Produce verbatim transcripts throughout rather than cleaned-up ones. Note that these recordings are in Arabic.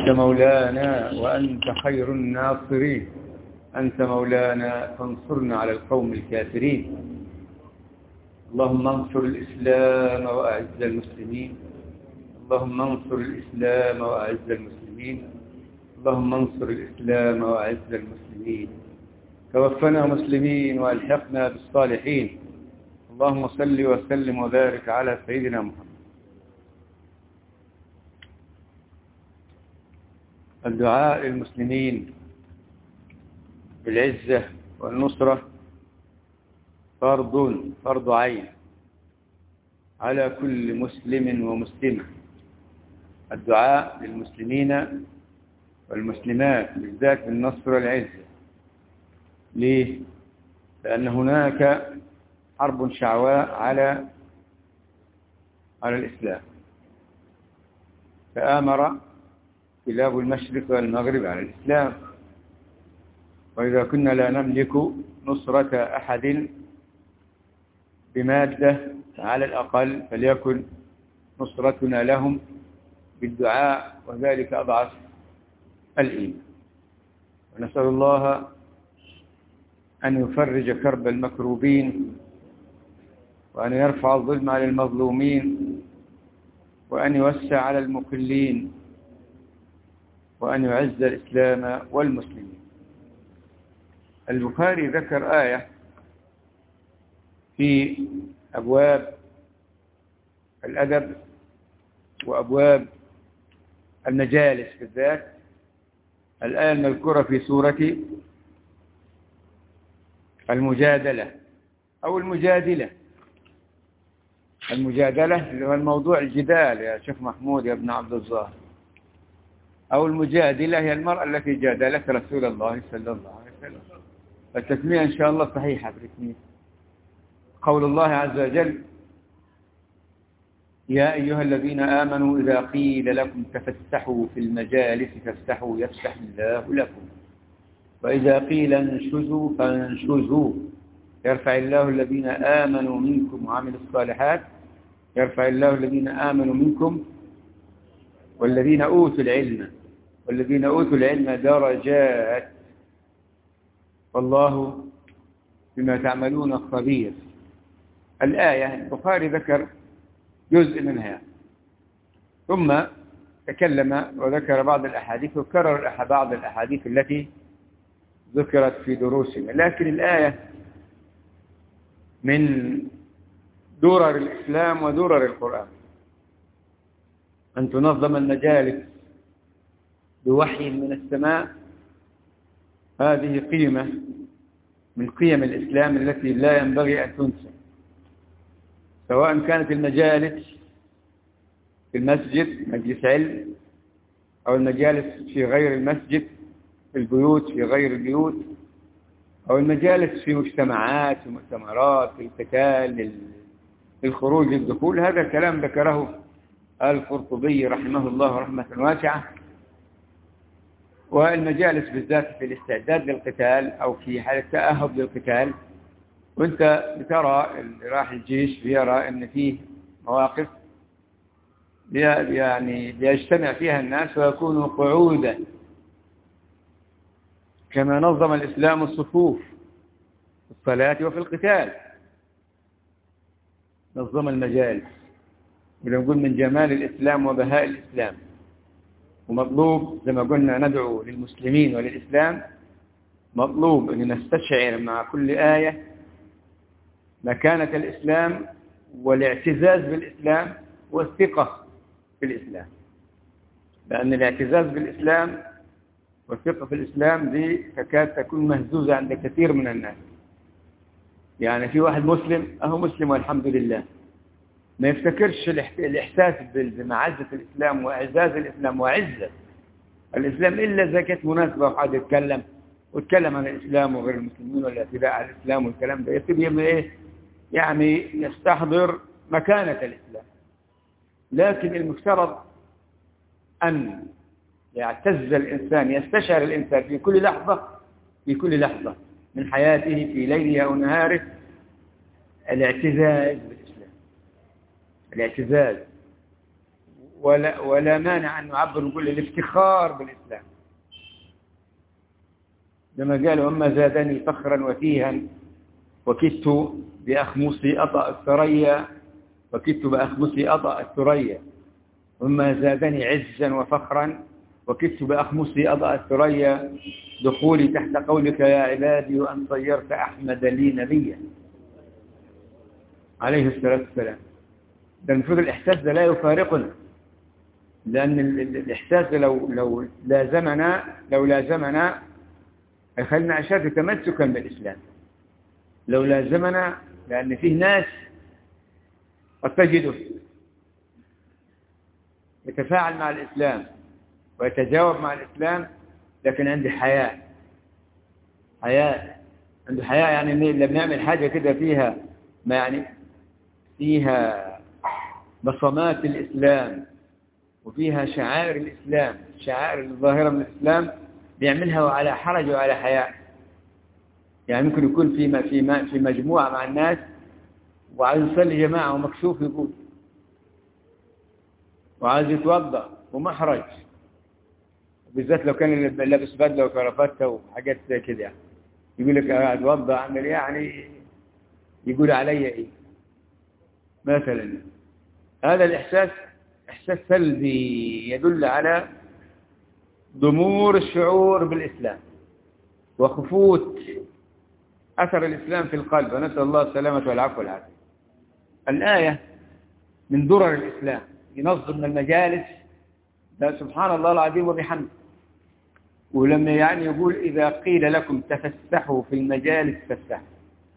أنت مولانا وأنت خير الناصرين. أنت مولانا فانصرنا على القوم الكافرين. اللهم انصر الإسلام وأعز المسلمين. اللهم انصر الإسلام وأعز المسلمين. اللهم انصر الإسلام وأعز المسلمين. توفنا مسلمين وألحقنا بالصالحين. اللهم صل وسلم وبارك على سيدنا محمد. الدعاء للمسلمين بالعزة والنصرة فرض فرض عين على كل مسلم ومسلمة. الدعاء للمسلمين والمسلمات بالذات بالنصر والعزة. ليه؟ لأن هناك حرب شعواء على على الإسلام، فآمر كلاب المشرق والمغرب على الإسلام. وإذا كنا لا نملك نصرة أحد بمادة على الأقل فليكن نصرتنا لهم بالدعاء، وذلك أضعف الإيمان. ونسأل الله أن يفرج كرب المكروبين، وأن يرفع الظلم على المظلومين، وأن يوسع على المقلين، وأن يعز الإسلام والمسلمين. البخاري ذكر آية في أبواب الأدب وأبواب المجالس بالذات. الآية المذكورة في سورة المجادلة أو المجادلة. المجادلة اللي هو الموضوع الجدال يا شيخ محمود يا ابن عبد الظاهر، أو المجادلة هي المرأة التي جادلت رسول الله صلى الله عليه وسلم. التسمية إن شاء الله صحيحة بالتسمية. قول الله عز وجل: يا أيها الذين آمنوا إذا قيل لكم تفسحوا في المجالس فافسحوا يفسح الله لكم، وإذا قيل انشزوا فانشزوا يرفع الله الذين آمنوا منكم وعملوا الصالحات يرفع الله الذين آمنوا منكم والذين أوتوا العلم والذين أوتوا العلم درجات والله بما تعملون خبير. الآية البخاري ذكر جزء منها، ثم تكلم وذكر بعض الأحاديث وكرر بعض الأحاديث التي ذكرت في دروسنا. لكن الآية من درر الإسلام ودرر القرآن، أن تنظم المجالس بوحي من السماء. هذه قيمة من قيم الإسلام التي لا ينبغي أن تنسى، سواء كانت المجالس في المسجد مجلس علم، أو المجالس في غير المسجد في البيوت في غير البيوت، أو المجالس في مجتمعات في مؤتمرات في القتال للخروج للدخول. هذا الكلام ذكره القرطبي رحمه الله رحمة واسعة. والمجالس بالذات في الاستعداد للقتال أو في حالة تأهب للقتال، وانت بترى اللي راح الجيش بيرى ان فيه مواقف يعني بيجتمع فيها الناس ويكونوا قعودا، كما نظم الإسلام الصفوف في الصلاة وفي القتال. نظم المجالس، ونقول من جمال الإسلام وبهاء الإسلام. ومطلوب زي ما قلنا ندعو للمسلمين وللإسلام، مطلوب أن نستشعر مع كل آية مكانة الإسلام والاعتزاز بالإسلام والثقة في الإسلام. لأن الاعتزاز بالإسلام والثقة في الإسلام دي تكاد تكون مهزوزة عند كثير من الناس. يعني في واحد مسلم أهو مسلم والحمد لله، ما يفتكرش الإحساس بمعزة الإسلام وإعزاز الإسلام وعزة الإسلام إلا إذا كانت مناسبة وحد يتكلم ويتكلم عن الإسلام وغير المسلمين والاعتداء على الإسلام والكلام ده، يبتدي إيه يعني يستحضر مكانة الإسلام. لكن المفترض أن يعتز الإنسان، يستشعر الإنسان في كل لحظة في كل لحظة من حياته في ليله أو نهاره الاعتزاز بالإسلام، الاعتزاز ولا, ولا مانع أن نعبر نقول الافتخار بالإسلام، لما قالوا أما زادني فخرا وفيها وكدت بأخمصي أطأ الثريا، وكدت بأخمصي أطأ الثريا، وما زادني عزا وفخرا وكدت بأخمصي أطأ الثريا، دخولي تحت قولك يا عبادي وأن صيرت أحمد لي نبيا عليه الصلاة والسلام. ده المفروض الإحساس ده لا يفارقنا، لأن الإحساس ده لو لو لازمنا لو لازمنا هيخلينا أشد تمسكا بالإسلام. لو لازمنا، لأن فيه ناس قد تجده يتفاعل مع الإسلام ويتجاوب مع الإسلام، لكن عنده حياء حياء عنده حياء يعني اللي بنعمل حاجة كده فيها ما يعني فيها بصمات الإسلام وفيها شعائر الإسلام، شعائر الظاهرة من الإسلام، بيعملها وعلى حرج وعلى حياء. يعني ممكن يكون في في في مجموعة مع الناس وعايز يصلي جماعة ومكشوف يقول، وعايز يتوضأ ومحرج، بالذات لو كان لابس بدلة وكرافتة وحاجات زي كده، يعني يقول لك اتوضأ اعمل ايه يعني، يقول علي ايه مثلا. هذا الإحساس إحساس سلبي يدل على ضمور الشعور بالإسلام وخفوت أثر الإسلام في القلب، ونسأل الله السلامة والعفو والعافية. الآية من درر الإسلام ينظم المجالس، ده سبحان الله العظيم وبحمده. ولما يعني يقول إذا قيل لكم تفسحوا في المجالس فافسحوا،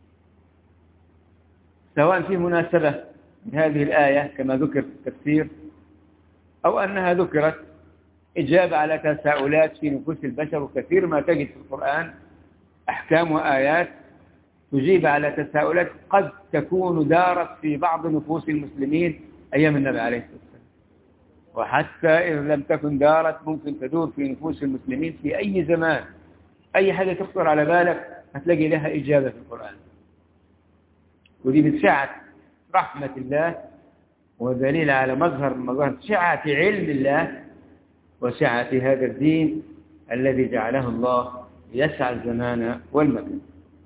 سواء في مناسبة من هذه الآية كما ذكر في التفسير، أو أنها ذكرت إجابة على تساؤلات في نفوس البشر، وكثير ما تجد في القرآن أحكام وآيات تجيب على تساؤلات قد تكون دارت في بعض نفوس المسلمين أيام النبي عليه الصلاة والسلام، وحتى إذا لم تكن دارت ممكن تدور في نفوس المسلمين في أي زمان. أي حاجة تخطر على بالك هتلاقي لها إجابة في القرآن، ودي من سعة رحمة الله ودليل على مظهر من مظاهر سعة علم الله وسعة هذا الدين الذي جعله الله يسع الزمان والمكان.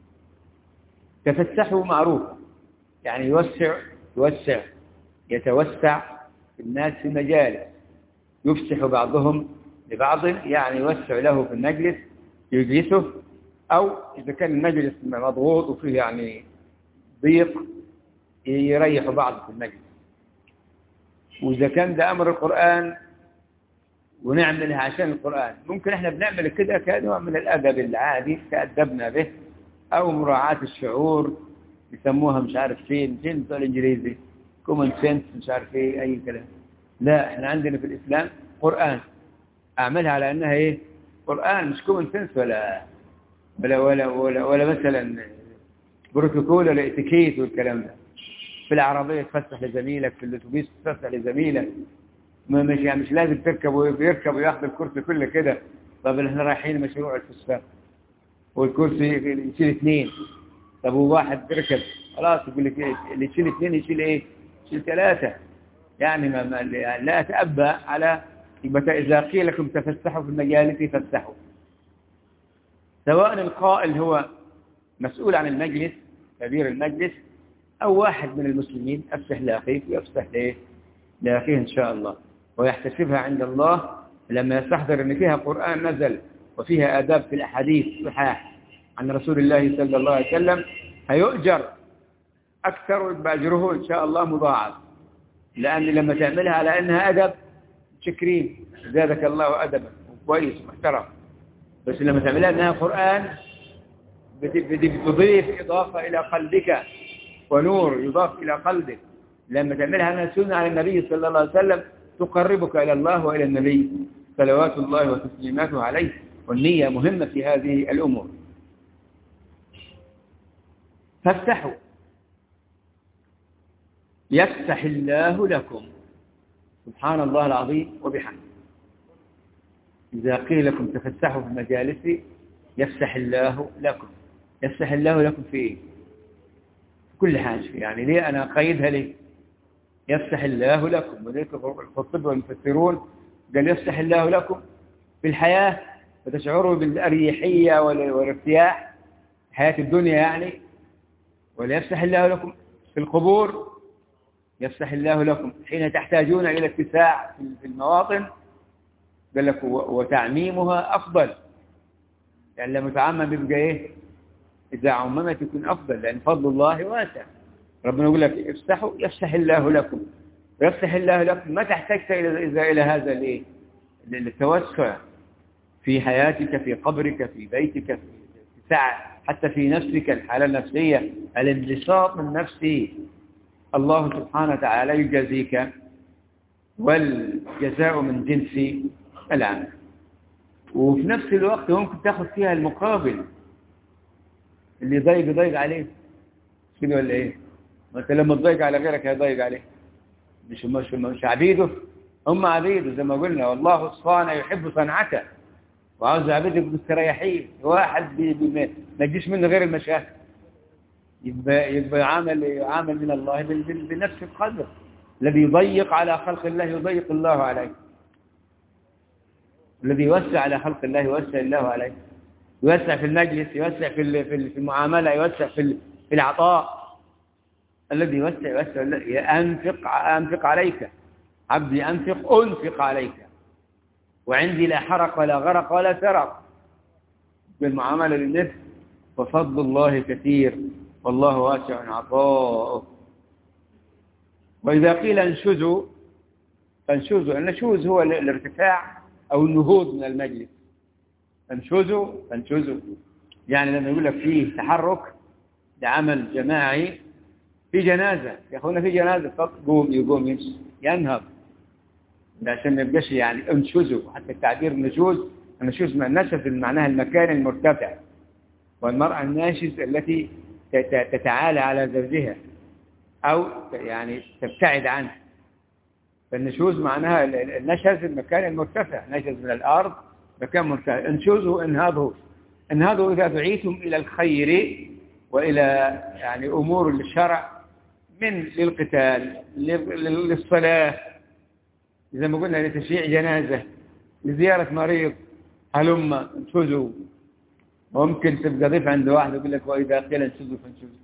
تفسحوا معروف يعني يوسع يوسع يتوسع الناس في مجالس، يفسح بعضهم لبعض يعني يوسع له في المجلس يجلسه، أو إذا كان المجلس مضغوط وفيه يعني ضيق يريح بعض في المجلس. وإذا كان ده أمر القرآن ونعملها عشان القرآن، ممكن إحنا بنعمل كده كنوع من الأدب العادي تأدبنا به، أو مراعاة الشعور يسموها مش عارف فين فين بالإنجليزي كومن سنس مش عارف إيه أي كلام. لا، إحنا عندنا في الإسلام قرآن، أعملها على أنها إيه قرآن، مش كومن سنس ولا ولا ولا ولا, ولا مثلا بروتوكول ولا اتيكيت والكلام ده. في العربية تفسح لزميلك، في الاتوبيس تفسح لزميلك، مش يعني مش لازم تركب ويركب وياخد الكرسي كله كده. طب احنا رايحين مشروع الفسفان والكرسي يشيل اثنين، طب وواحد ركب خلاص يقول لك ايه اللي يشيل اثنين يشيل ايه يشيل ثلاثة، يعني ما, ما لا أتأبى على. يبقى إذا قيل لكم تفسحوا في المجالس فافسحوا، سواء القائل هو مسؤول عن المجلس كبير المجلس أو واحد من المسلمين، أفسح لأخيك ويفسح ليه لأخيه إن شاء الله، ويحتسبها عند الله لما يستحضر أن فيها قرآن نزل وفيها آداب في الأحاديث صحاح عن رسول الله صلى الله عليه وسلم، هيؤجر أكثر ويبقى أجره إن شاء الله مضاعف. لأن لما تعملها على أنها أدب شكرين زادك الله أدبا كويس محترم، بس لما تعملها أنها قرآن بتضيف إضافة إلى قلبك ونور يضاف إلى قلبك. لما تعملها أنها سنة على النبي صلى الله عليه وسلم تقربك إلى الله وإلى النبي صلوات الله وتسليماته عليه، والنية مهمة في هذه الأمور. فافتحوا يفتح الله لكم، سبحان الله العظيم وبحمده. إذا قيل لكم تفسحوا في المجالس يفتح الله لكم، يفتح الله لكم في إيه؟ كل حاجة. يعني ليه أنا أقيدها ليه؟ يفتح الله لكم. وذلك الخطب والمفسرون قال يفتح الله لكم في الحياة فتشعروا بالأريحية والارتياح حياة الدنيا يعني، ولا يفتح الله لكم في القبور، يفتح الله لكم حين تحتاجون إلى اتساع في المواطن. قال لك وتعميمها أفضل، يعني لما تعمم بيبقى إيه؟ إذا عممت يكون أفضل، لأن فضل الله واسع. ربنا يقول لك افتحوا يفتح الله لكم، ويفتح الله لكم ما تحتاج إذا إلى هذا الإيه؟ التوسع في حياتك، في قبرك، في بيتك، في سعة، حتى في نفسك، الحالة النفسية، الانبساط النفسي. الله سبحانه وتعالى يجازيك، والجزاء من جنس العمل. وفي نفس الوقت ممكن تاخذ فيها المقابل، اللي يضيق يضيق عليه كده ولا ايه؟ ما انت لما تضيق على غيرك هيضيق عليه، مش مش مش عبيده، هم عبيده زي ما قلنا. والله الصانع يحب صنعته وعاوز عبيدك مستريحين. واحد بي بي ما تجيش منه غير المشاكل، يبقى يبقى عامل عامل من الله بنفس القدر. الذي يضيق على خلق الله يضيق الله عليه، الذي يوسع على خلق الله يوسع الله عليه، يوسع في المجلس، يوسع في في المعاملة، يوسع في في العطاء. الذي يوسع يوسع أنفق أنفق عليك عبدي، أنفق أنفق عليك، وعندي لا حرق ولا غرق ولا سرق. بالمعاملة للنفس وفضل الله كثير والله واسع عطاؤه. وإذا قيل انشزوا فانشزوا، النشوز هو الارتفاع أو النهوض من المجلس. انشزوا فانشزوا يعني لما يقول لك فيه تحرك لعمل جماعي، في جنازة يا أخونا، في جنازة قوم يقوم يمشي ينهض، عشان ما يبقاش يعني انشزوا. حتى التعبير نشوز، النشوز نشز معناها المكان المرتفع، والمرأة الناشز التي تتعالى على زوجها أو يعني تبتعد عنه. فالنشوز معناها النشز المكان المرتفع، نشز من الأرض مكان مرتفع. انشزوا انهضوا، انهضوا إذا دعيتم إلى الخير وإلى يعني أمور الشرع، من للقتال، للصلاة، زي ما قلنا لتشييع جنازة، لزيارة مريض، هلم انشزوا. ممكن تبقى ضيف عند واحد يقول لك وإذا قيل انشزوا فانشزوا،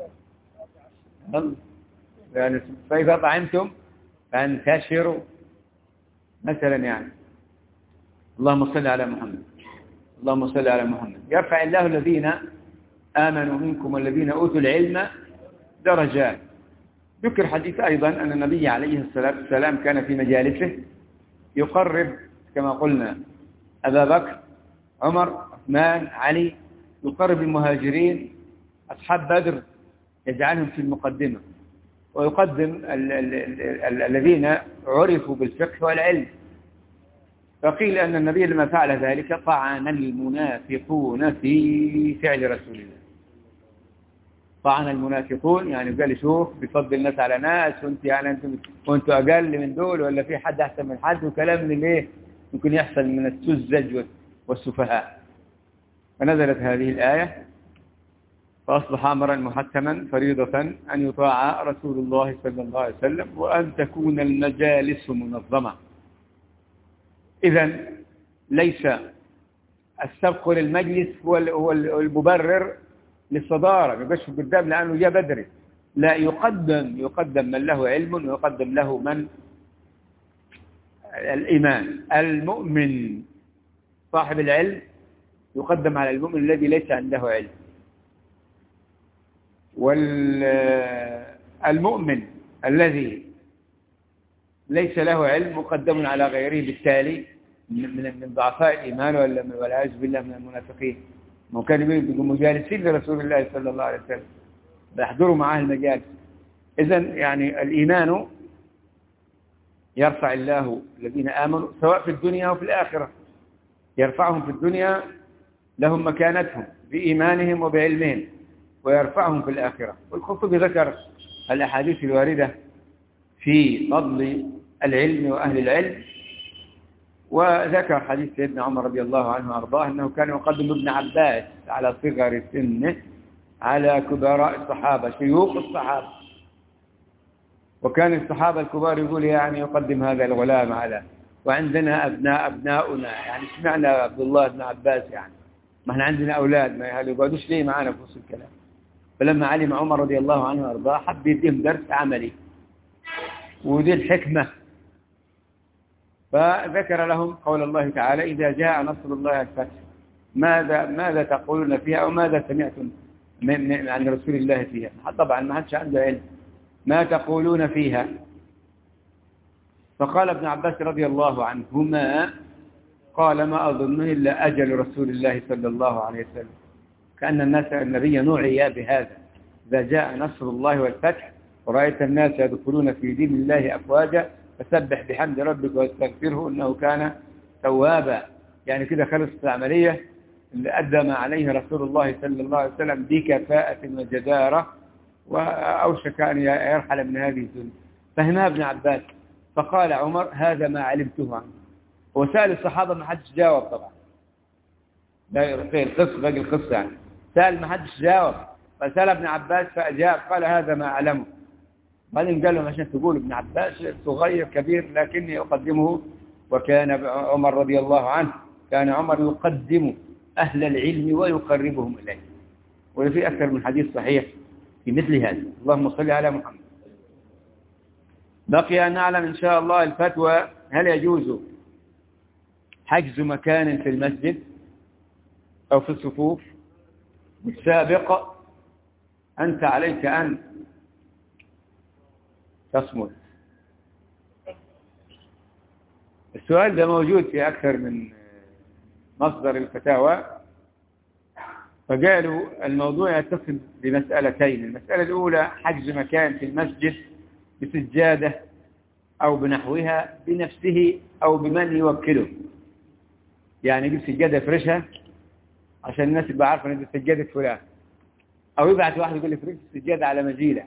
يعني فإذا طعمتم فانتشروا مثلا. يعني اللهم صل على محمد، اللهم صل على محمد. يرفع الله الذين آمنوا منكم والذين أوتوا العلم درجات. ذكر حديث أيضا أن النبي عليه الصلاة والسلام كان في مجالسه يقرب كما قلنا أبا بكر، عمر، عثمان، علي، يقرب المهاجرين أصحاب بدر يجعلهم في المقدمة، ويقدم الذين عرفوا بالفقه والعلم. فقيل أن النبي لما فعل ذلك طعن المنافقون في فعل رسول الله. طعن المنافقون يعني قال شوف بيفضل الناس على ناس، وانت يعني انتم وانتوا اقل من دول، ولا في حد احسن من حد، وكلام من ايه ممكن يحصل من السذج والسفهاء. فنزلت هذه الآية فأصبح أمرا محتما فريضة أن يطاع رسول الله صلى الله عليه وسلم، وأن تكون المجالس منظمة. إذن ليس السبق للمجلس هو المبرر للصدارة، ما يبقاش في قدام لأنه جاء بدري. لا، يقدم يقدم من له علم، ويقدم له من الإيمان. المؤمن صاحب العلم يقدم على المؤمن الذي ليس عنده علم، والمؤمن الذي ليس له علم مقدم على غيره، بالتالي من من ضعفاء الإيمان والعياذ بالله من المنافقين. ما كانوا يبقوا مجالسين لرسول الله صلى الله عليه وسلم، بيحضروا معاه المجالس. إذن يعني الإيمان يرفع الله الذين آمنوا سواء في الدنيا وفي الآخرة. يرفعهم في الدنيا لهم مكانتهم بإيمانهم وبعلمهم، ويرفعهم في الآخرة. والخطيب ذكر الأحاديث الواردة في فضل العلم وأهل العلم، وذكر حديث سيدنا عمر رضي الله عنه وأرضاه أنه كان يقدم ابن عباس على صغر سنه على كبراء الصحابة، شيوخ الصحابة. وكان الصحابة الكبار يقول يعني يقدم هذا الغلام على، وعندنا أبناء أبناؤنا، يعني سمعنا عبد الله بن عباس يعني ما احنا عندنا أولاد ما يقعدوش ليه معنا في وسط الكلام. فلما علم عمر رضي الله عنه وارضاه حب يديهم درس عملي، ودي الحكمة. فذكر لهم قول الله تعالى: إذا جاء نصر الله الفتح ماذا ماذا تقولون فيها، أو ماذا سمعتم عن رسول الله فيها؟ طبعا ما حدش عنده علم. ما تقولون فيها؟ فقال ابن عباس رضي الله عنهما: قال ما أظن إلا أجل رسول الله صلى الله عليه وسلم. كأن الناس النبي نوعي بهذا: إذا جاء نصر الله والفتح ورأيت الناس يدخلون في دين الله أفواجا فسبح بحمد ربك واستغفره إنه كان توابا. يعني كده خلصت العملية اللي أدى ما عليه رسول الله صلى الله عليه وسلم بكفاءة وجدارة، وأوشك أن يرحل من هذه الدنيا. فهمها ابن عباس. فقال عمر: هذا ما علمته عنه. وسأل الصحابة ما حدش جاوب طبعا، باقي القصة باقي القصة يعني سأل ما حدش جاوب، فسأل ابن عباس فأجاب قال: هذا ما أعلمه. بعدين قال لهم: عشان تقول ابن عباس صغير كبير لكني أقدمه. وكان عمر رضي الله عنه كان عمر يقدم أهل العلم ويقربهم إليه. وفي أكثر من حديث صحيح في مثل هذا. اللهم صل على محمد. بقي أن نعلم إن شاء الله الفتوى: هل يجوز حجز مكان في المسجد أو في الصفوف؟ السابق أنت عليك أن تصمت. السؤال ده موجود في أكثر من مصدر الفتاوى، فقالوا الموضوع يتصل بمسألتين. المسألة الأولى: حجز مكان في المسجد بسجادة أو بنحوها بنفسه أو بمن يوكله. يعني يجيب سجادة يفرشها عشان الناس يبقى عارفة ان دي سجادة فلان، أو يبعث واحد يقول لي فرش السجادة على مزيلة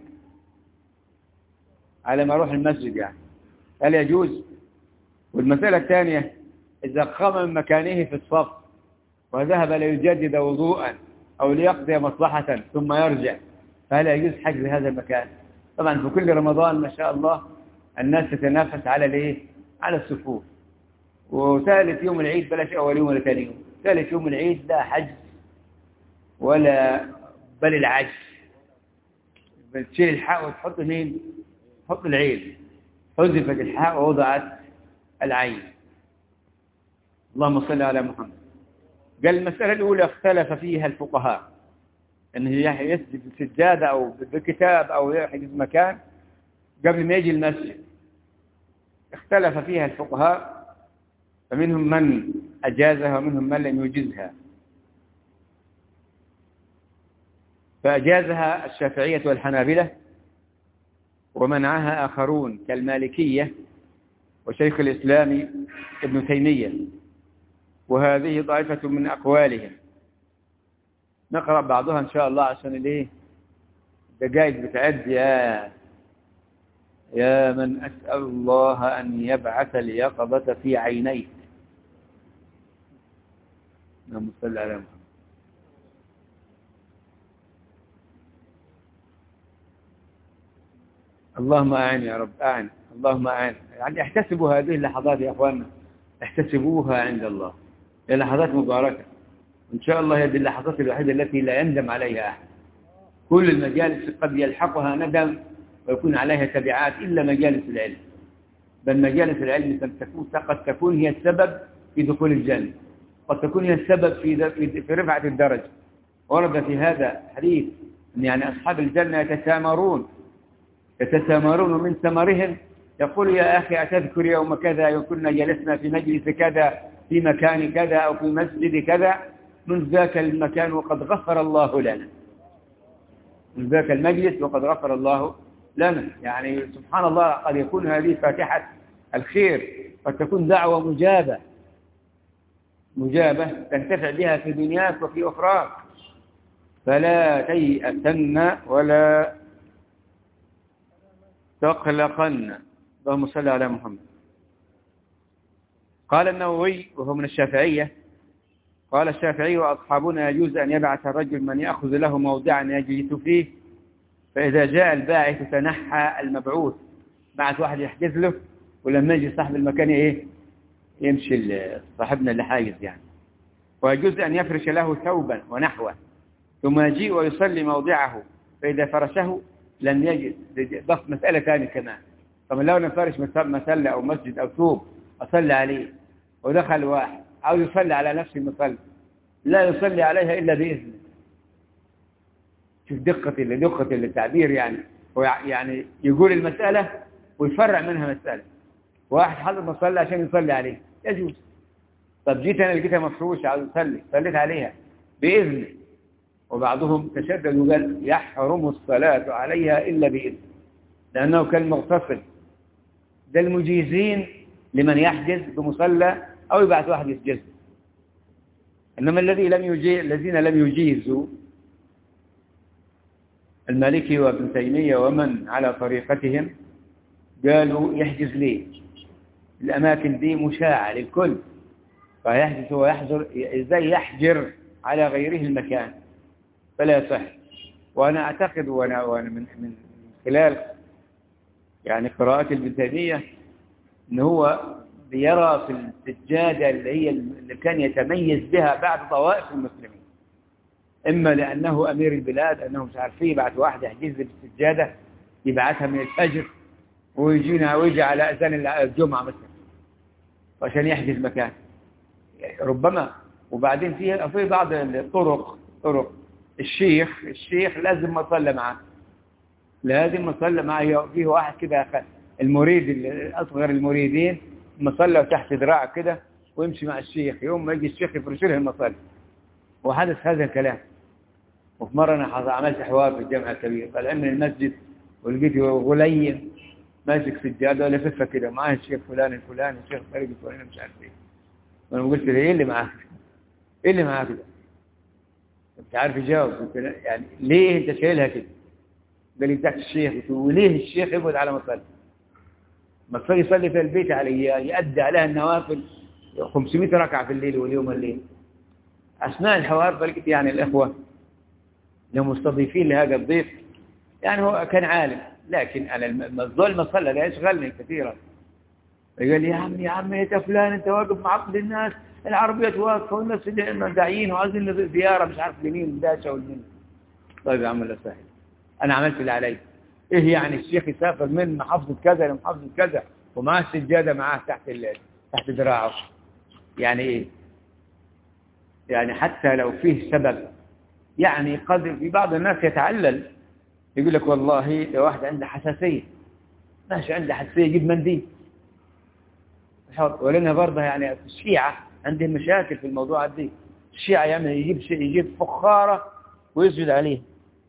على ما أروح المسجد. يعني هل يجوز؟ والمسألة الثانية: إذا قام من مكانه في الصف وذهب ليجدد وضوءا أو ليقضي مصلحة ثم يرجع، فهل يجوز حجز هذا المكان؟ طبعا في كل رمضان ما شاء الله الناس تتنافس على الايه؟ على الصفوف. وثالث يوم العيد بلاش أول يوم ولا ثاني يوم، ثالث يوم العيد لا حجز ولا بل العجز. بتشيل الحاء وتحط مين؟ تحط العين. حذفت الحاء ووضعت العين. اللهم صل على محمد. قال المسألة الأولى اختلف فيها الفقهاء، أنه يسجد بالسجادة أو بالكتاب أو يحجز مكان قبل ما يجي المسجد. اختلف فيها الفقهاء، فمنهم من أجازها ومنهم من لم يجزها. فأجازها الشافعية والحنابلة، ومنعها آخرون كالمالكية وشيخ الإسلام ابن تيمية، وهذه طائفة من أقوالهم. نقرأ بعضها إن شاء الله عشان الايه الدقائق بتعد. يا يا من أسأل الله أن يبعث اليقظة في عينيك. اللهم صل على محمد. اللهم أعن يا رب، أعن، اللهم أعن. يعني احتسبوا هذه اللحظات يا أخواننا، احتسبوها عند الله، هي لحظات مباركة إن شاء الله. هذه اللحظات الوحيدة التي لا يندم عليها أحد. كل المجالس قد يلحقها ندم ويكون عليها تبعات إلا مجالس العلم. بل مجالس العلم قد تكون هي السبب في دخول الجنة، قد تكون هي السبب في في رفعة الدرجة. ورد في هذا حديث أن يعني أصحاب الجنة يتسامرون يتسامرون من ثمرهم. يقول: يا أخي أتذكر يوم كذا كنا جلسنا في مجلس كذا في مكان كذا أو في مسجد كذا، من ذاك المكان وقد غفر الله لنا. من ذاك المجلس وقد غفر الله لنا. يعني سبحان الله، قد يكون هذه فاتحة الخير، قد تكون دعوة مجابة مجابة تنتفع بها في دنياك وفي أخراك. فلا تيأسن ولا تقلقن. اللهم صل على محمد. قال النووي وهو من الشافعية: قال الشافعي وأصحابنا: يجوز أن يبعث الرجل من يأخذ له موضعا يجلس فيه، فإذا جاء الباعث تنحى المبعوث بعت واحد يحجز له، ولما يجي صاحب المكان إيه يمشي صاحبنا اللي حاجز يعني. ويجوز أن يفرش له ثوبا ونحوه ثم يجيء ويصلي موضعه، فإذا فرشه لم يجد. ضف مسألة ثانية كمان. طب لو نفرش مسلة أو مسجد أو ثوب أصلي عليه، ودخل واحد أو يصلي على نفس المصلى لا يصلي عليها إلا بإذنه. شوف دقة دقة التعبير يعني. يعني يقول المسألة ويفرع منها مسألة. واحد حضر مصلى عشان يصلي عليه يجوز. طب جيت أنا لقيتها مفروشة عاوز أصلي، صليت عليها بإذن. وبعضهم تشدد وقال يحرم الصلاة عليها إلا بإذن، لأنه كالمغتصب. ده المجيزين لمن يحجز بمصلى أو يبعث واحد يسجز. إنما الذي لم يجي الذين لم يجيزوا المالكي وابن تيمية ومن على طريقتهم قالوا يحجز ليه؟ الأماكن دي مشاعة للكل، فيحجز ويحجر. إزاي يحجر على غيره المكان؟ فلا يصح. وأنا أعتقد وأنا, وأنا من, من خلال يعني قراءة ابن تيمية إن هو بيرى في السجادة اللي هي اللي كان يتميز بها بعض طوائف المسلمين، إما لأنه أمير البلاد أنه مش عارفين يبعث واحد يحجز بالسجادة يبعثها من الفجر ويجينا ويجي على أذان الجمعة مثلا عشان يحجز مكان ربما. وبعدين فيه في بعض الطرق طرق الشيخ الشيخ لازم ما صلى معه، لازم ما صلى معه. فيه واحد كده المريد الأصغر المريدين مصلى تحت ذراعه كده ويمشي مع الشيخ، يوم ما يجي الشيخ يفرش له المصلى. وحدث هذا الكلام. وفي مرة أنا عملت حوار في الجامعة الكبير، طلع من المسجد ولقيت غليم ماسك سجادة ولا ففة كده معاه الشيخ فلان الفلاني الشيخ فريق الفلاني مش عارف ايه. وانا قلت له ايه اللي معاك؟ ايه اللي معاك ده؟ مش عارف يجاوب. قلت له يعني ليه انت شايلها كده؟ قال لي بتاعت الشيخ. قلت له وليه الشيخ يبعد على مصلى؟ ما كفايه يصلي في البيت عليها يؤدي عليها النوافل خمسمائة ركعة في الليل واليوم الليل. أثناء الحوار فلقيت يعني الإخوة لهم مستضيفين لهذا الضيف، يعني هو كان عالم لكن على الظلم صلى لا يشغلني كثيرا. قال لي يا عم يا عم يا فلان انت واقف مع عقد الناس، العربيات واقفه والناس داعيين وعايزين زياره مش عارف لمين داشه والمين. طيب يا عم الله سهل، انا عملت اللي علي. ايه يعني الشيخ يسافر من محافظه كذا لمحافظه كذا ومعاه السجاده معاه تحت تحت ذراعه؟ يعني ايه؟ يعني حتى لو فيه سبب، يعني قد في بعض الناس يتعلل يقول لك والله لو واحد عنده حساسية ماشي عنده حساسية يجيب منديل. ولنا برضه يعني الشيعة عندهم مشاكل في الموضوع دي. الشيعة يعني يجيب شيء يجيب فخارة ويسجد عليها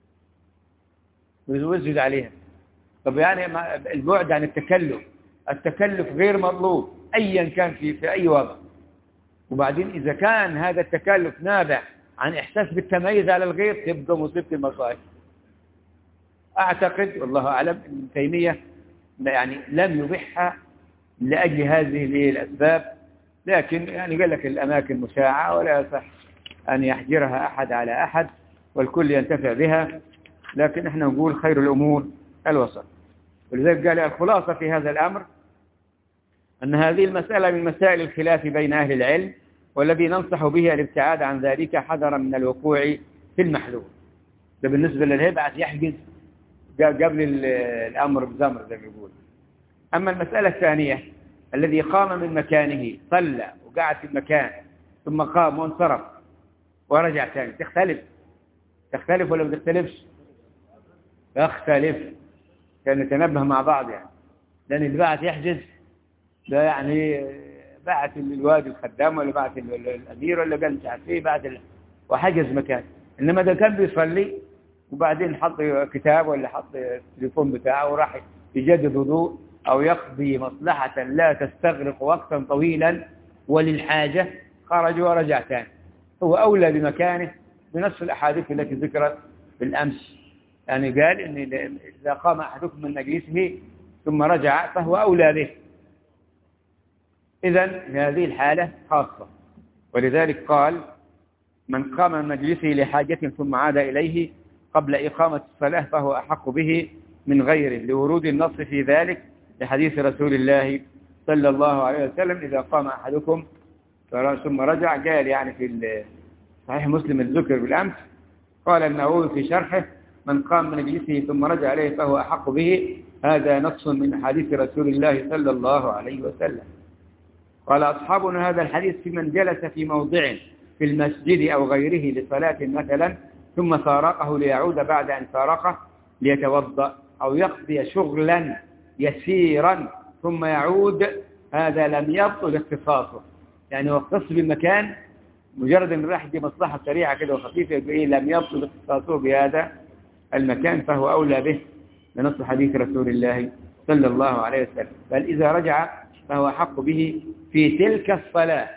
ويسجد عليها. طب يعني البعد عن التكلف، التكلف غير مطلوب أيا كان في في أي وضع. وبعدين إذا كان هذا التكلف نابع عن إحساس بالتميز على الغير تبقى مصيبة المصائب. أعتقد والله أعلم أن ابن تيمية يعني لم يبحها لأجل هذه الأسباب، لكن يعني قال لك الأماكن مشاعة ولا يصح أن يحجرها أحد على أحد والكل ينتفع بها، لكن احنا نقول خير الأمور الوسط. ولذلك قال الخلاصة في هذا الأمر أن هذه المسألة من مسائل الخلاف بين أهل العلم، والذي ننصح به الابتعاد عن ذلك حذرا من الوقوع في المحلول. ده بالنسبة للهبعة يحجز قبل الأمر بزمر زي ما يقول. أما المسألة الثانية الذي قام من مكانه صلى وقعد في المكان ثم قام وانصرف ورجع ثاني، تختلف تختلف ولا ما تختلفش؟ تختلف. كان نتنبه مع بعض يعني، لأن اللي بعت يحجز ده يعني بعت الوادي الخدام ولا بعت الأمير ولا قال مش عارف ايه بعت ال... وحجز مكان. إنما ده كان بيصلي وبعدين حط كتاب ولا حط التليفون بتاعه وراح يجدد وضوء أو يقضي مصلحة لا تستغرق وقتا طويلا وللحاجة، خرج ورجع ثاني. هو أولى بمكانه بنص الأحاديث التي ذكرت بالأمس. يعني قال إن إذا قام أحدكم من مجلسه ثم رجع فهو أولى به. إذن هذه الحالة خاصة، ولذلك قال من قام من مجلسه لحاجة ثم عاد إليه قبل إقامة الصلاة فهو أحق به من غيره، لورود النص في ذلك لحديث رسول الله صلى الله عليه وسلم إذا قام أحدكم ثم رجع. قال يعني في صحيح مسلم الذكر بالأمس، قال النووي في شرحه: من قام من مجلسه ثم رجع عليه فهو أحق به. هذا نص من حديث رسول الله صلى الله عليه وسلم. قال أصحابنا هذا الحديث في من جلس في موضع في المسجد أو غيره لصلاة مثلا ثم فارقه ليعود بعد أن فارقه ليتوضأ أو يقضي شغلا يسيرا ثم يعود، هذا لم يبطل اختصاصه. يعني هو اختص بالمكان مجرد ان راح دي مصلحة سريعة كده وخفيفة، يبقى إيه؟ لم يبطل اختصاصه بهذا المكان، فهو أولى به لنص حديث رسول الله صلى الله عليه وسلم. بل إذا رجع فهو حق به في تلك الصلاة.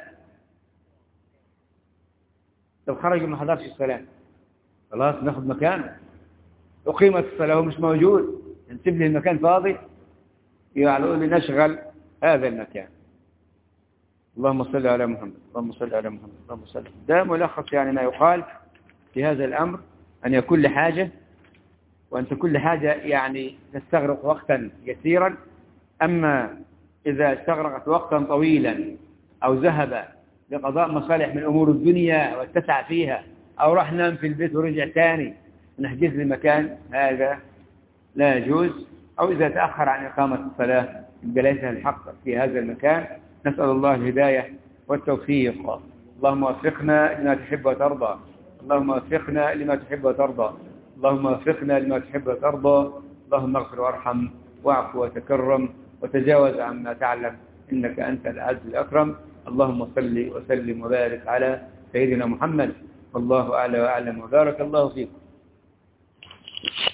لو خرج ما حضرش الصلاة خلاص ناخذ مكانه، أقيمت الصلاة وهو مش موجود، نسيب لي المكان فاضي، يقول لي نشغل هذا المكان. اللهم صل على محمد، اللهم صل على محمد، اللهم صل. ده ملخص يعني ما يقال في هذا الأمر، أن يكون لحاجة، وأن كل حاجة يعني تستغرق وقتا يسيرا. أما إذا استغرقت وقتا طويلا أو ذهب لقضاء مصالح من أمور الدنيا واتسع فيها، أو راح نام في البيت ورجع تاني نحجز المكان، هذا لا يجوز. أو إذا تأخر عن إقامة الصلاة ليس الحق في هذا المكان. نسأل الله الهداية والتوفيق. اللهم وفقنا لما تحب وترضى، اللهم وفقنا لما تحب وترضى، اللهم وفقنا لما تحب وترضى. اللهم اغفر وارحم واعف وتكرم وتجاوز عما تعلم، إنك أنت العز الأكرم. اللهم صل وسلم وبارك على سيدنا محمد، والله أعلى وأعلم، وبارك الله فيكم.